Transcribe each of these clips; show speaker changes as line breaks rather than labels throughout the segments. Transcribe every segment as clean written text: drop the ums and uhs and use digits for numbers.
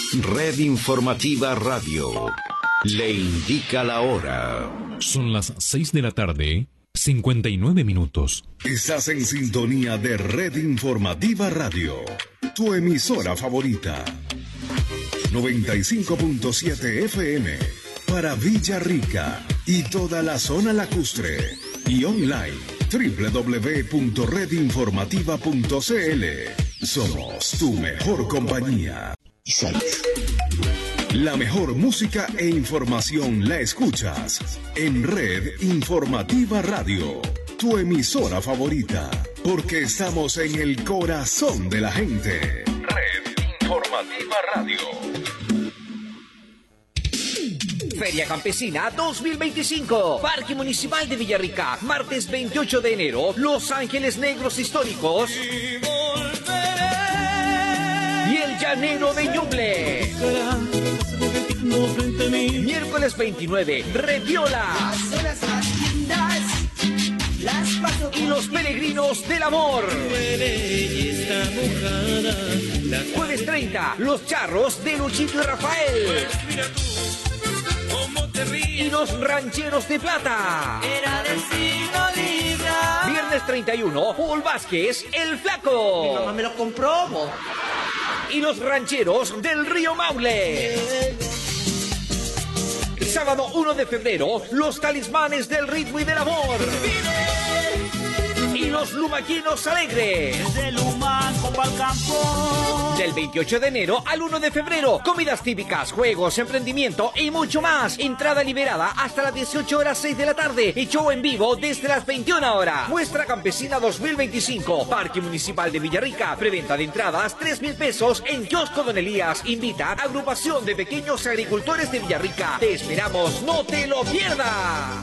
Red Informativa Radio le indica la hora.
Son las 6 de la tarde, 59 minutos.
Estás en sintonía de Red Informativa Radio, tu emisora favorita. 95.7 FM para Villarrica y toda la zona lacustre. Y online www.redinformativa.cl. Somos tu mejor compañía. La mejor música e información la escuchas en Red Informativa Radio, tu emisora favorita, porque estamos en el corazón de la gente. Red Informativa Radio.
Feria Campesina 2025, Parque Municipal de Villarrica, martes 28 de enero, Los Ángeles Negros Históricos y el Llanero de Ñuble. Miércoles 29, Reviola y los Peregrinos del Amor. Jueves 30, Los Charros de Luchito y Rafael y los Rancheros de Plata. Viernes 31, Paul Vázquez, el Flaco.
Mi mamá me lo compró.
Y los Rancheros del Río Maule. Sábado 1 de febrero, los Talismanes del Ritmo y del Amor. Y los Lumaquinos Alegres. Del 28 de enero al 1 de febrero, comidas típicas, juegos, emprendimiento y mucho más. Entrada liberada hasta las 18 horas 6 de la tarde y show en vivo desde las 21 horas. Muestra Campesina 2025, Parque Municipal de Villarrica. Preventa de entradas 3,000 pesos en Kiosco Don Elías. Invita a Agrupación de Pequeños Agricultores de Villarrica. Te esperamos, no te lo pierdas.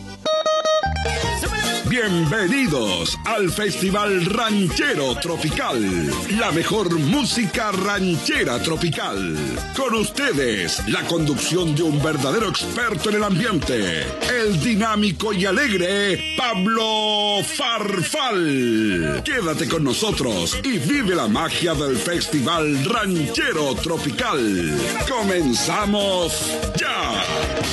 Bienvenidos al Festival Ranchero Tropical, la mejor música ranchera tropical. Con ustedes, la conducción de un verdadero experto en el ambiente, el dinámico y alegre Pablo Farfal. Quédate con nosotros y vive la magia del Festival Ranchero Tropical. ¡Comenzamos ya!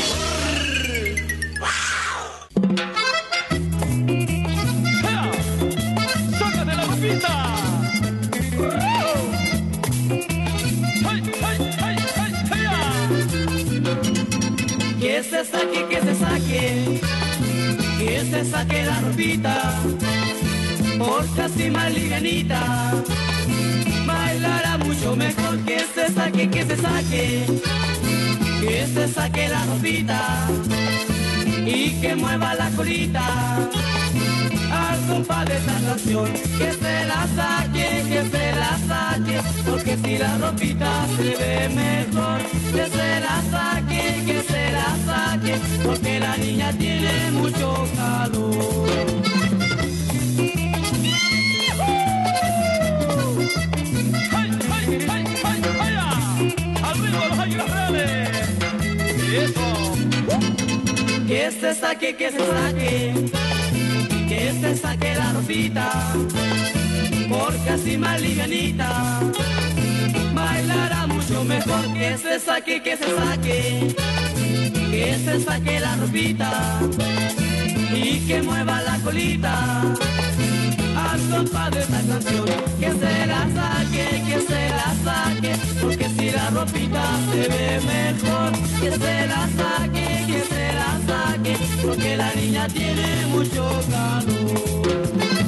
Que se saque, que se saque, que se saque la ropita, porque así más livianita bailará mucho mejor. Que se saque, que se saque, que se saque la ropita y que mueva la colita al compás de esta canción. Que se la saque, porque si la ropita se ve mejor. Que se la saque, porque la niña tiene mucho calor. Que se saque, que se saque, que se saque la ropita, porque así más livianita bailará mucho mejor. Que se saque, que se saque, que se saque la ropita y que mueva la colita al compás de esta canción. Que se la saque, porque si la ropita se ve mejor. Que se la saque, porque la niña tiene mucho calor.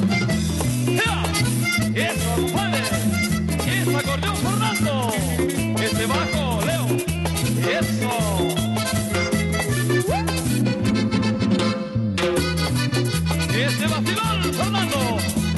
¡Eso, mueve! ¡Eso, acordeón, Fernando! ¡Ese bajo, Leo! ¡Eso! ¡Ese vacilón, Fernando!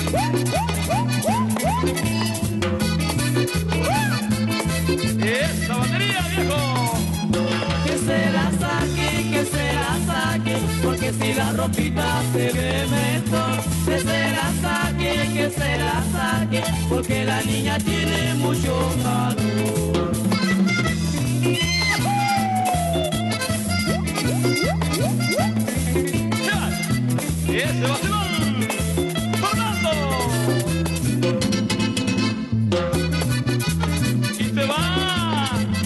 ¡Esa batería, viejo!
Que se la saque, porque si la ropita se ve mejor. Que se la saque, porque la niña tiene mucho calor.
¡Ese vacilón! ¡Fernando! Y se va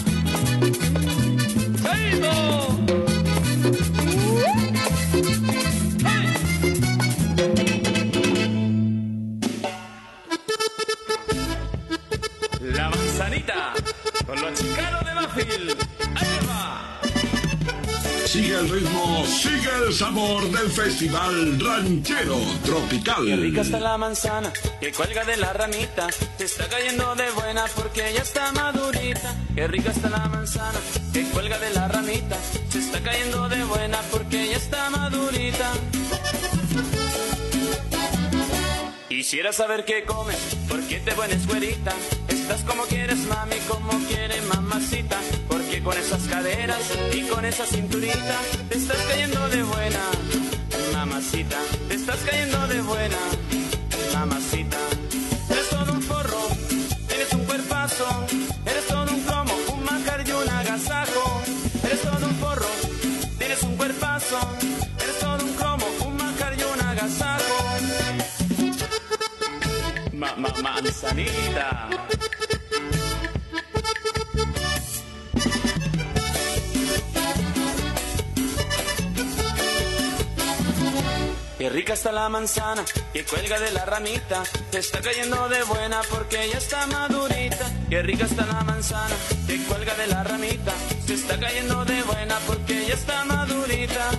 La manzanita con los chicanos de Mafil. Ahí va.
Sigue el ritmo, sigue el sabor del Festival Ranchero Tropical.
Qué rica está la manzana que cuelga de la ramita. Se está cayendo de buena porque ya está madurita. Qué rica está la manzana que cuelga de la ramita. Se está cayendo de buena porque ya está madurita. Quisiera saber qué comes, por qué te pones güerita. Estás como quieres, mami, como quiere mamacita. Porque con esas caderas y con esa cinturita te estás cayendo de buena, mamacita. Te estás cayendo de buena, mamacita. Eres todo un forro, eres un cuerpazo. Eres todo un cromo, un manjar y un agasajo. Eres todo un forro, tienes un cuerpazo. Eres todo un cromo, un manjar y un agasajo. Manzanita. Qué rica está la manzana que cuelga de la ramita. Se está cayendo de buena porque ya está madurita. Qué rica está la manzana que cuelga de la ramita. Se está cayendo de buena porque ya está madurita.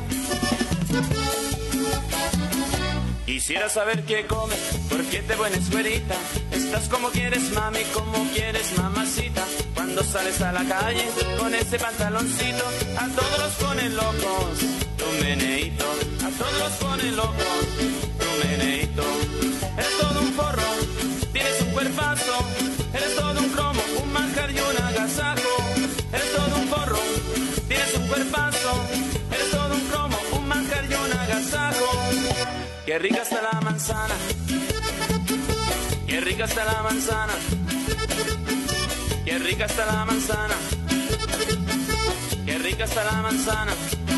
Quisiera saber qué comes, por qué te pones güerita. Estás como quieres, mami, como quieres, mamacita. Cuando sales a la calle con ese pantaloncito, a todos los pone locos tu meneíto. A todos los pone locos tu meneíto. Eres todo un forro, tienes un cuerpazo. Eres todo un cromo, un manjar y un agasajo. Eres todo un forro, tienes un cuerpazo. Eres todo un cromo, un manjar y un agasajo. Qué rica está la manzana. Qué rica está la manzana. Qué rica está la manzana. Qué rica está la manzana.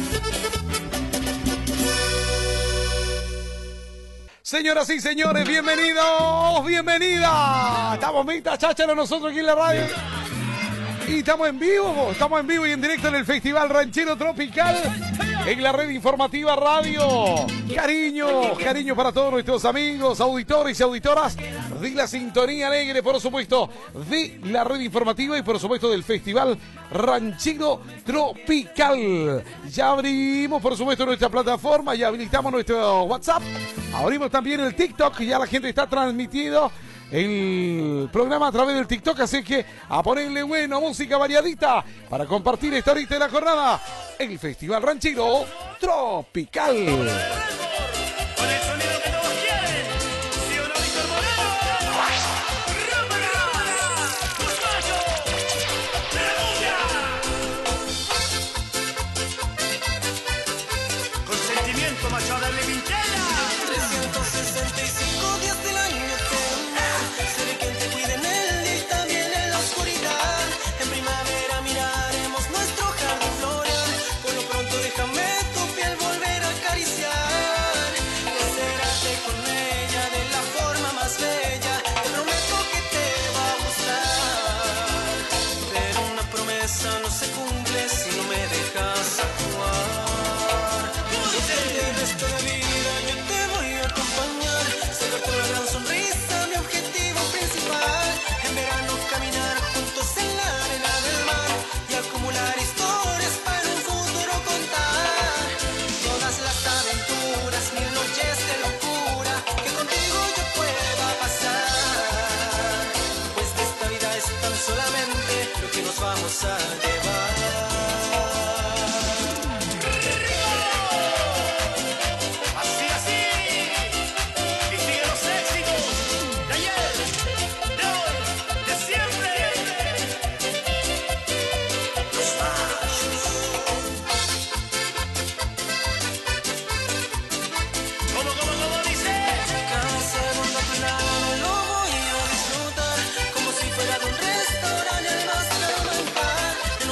Señoras y señores, bienvenidos, bienvenidas. Estamos Mita Cháchara nosotros aquí en la radio. Y estamos en vivo y en directo en el Festival Ranchero Tropical, en la red informativa radio. Cariño para todos nuestros amigos, auditores y auditoras de la sintonía alegre, por supuesto, de la red informativa y por supuesto del Festival Ranchero Tropical. Ya abrimos, por supuesto, nuestra plataforma, ya habilitamos nuestro WhatsApp, abrimos también el TikTok, ya la gente está transmitiendo el programa a través del TikTok, así que a ponerle buena música variadita para compartir esta horita de la jornada, el Festival Ranchero Tropical.
Con el sonido que todos quieren. ¿Sí o no, Víctor Moreno? ¡Rápala! ¡Cusmayo! ¡Rebulla! Con sentimiento, Machada de Vinchela.
365 días del año tengo. Seré quien te cuide en el día y también en la oscuridad. En primavera miraremos nuestro jardín floreal. Por lo pronto déjame tu piel volver a acariciar. Encerrarte con ella de la forma más bella. Te prometo que te va a gustar. Pero una promesa no se cumple si no me dejas actuar. Durante el resto de vida yo te voy a acompañar. Sacarte una gran sonrisa, mi objetivo principal. En verano caminar juntos en la arena del mar y acumular historias para un futuro contar. Todas las aventuras, mil noches de locura que contigo yo pueda pasar. Pues de esta vida es tan solamente lo que nos vamos a llevar.
Así, así. Y siguen los éxitos de ayer, de hoy, de siempre. Los machos. ¿Cómo dice?
Cada segundo a tu lado lo voy a disfrutar como si fuera de un restaurante al más grande par.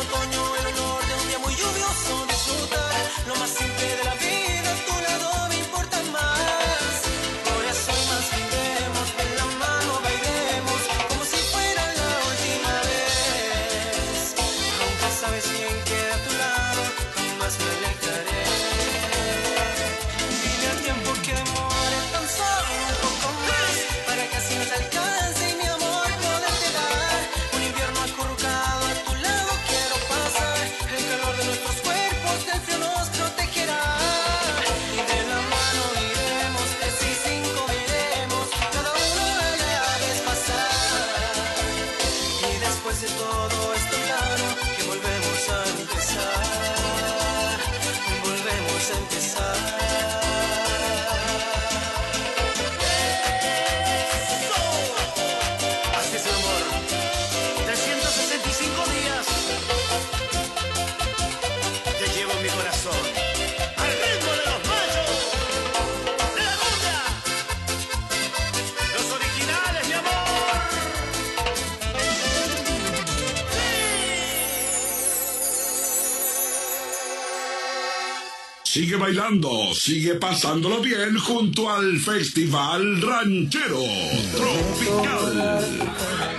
25 días te llevo en mi corazón. Al ritmo de los machos, de la cumbia, los originales, mi amor.
Sigue bailando, sigue pasándolo bien junto al Festival Ranchero Tropical.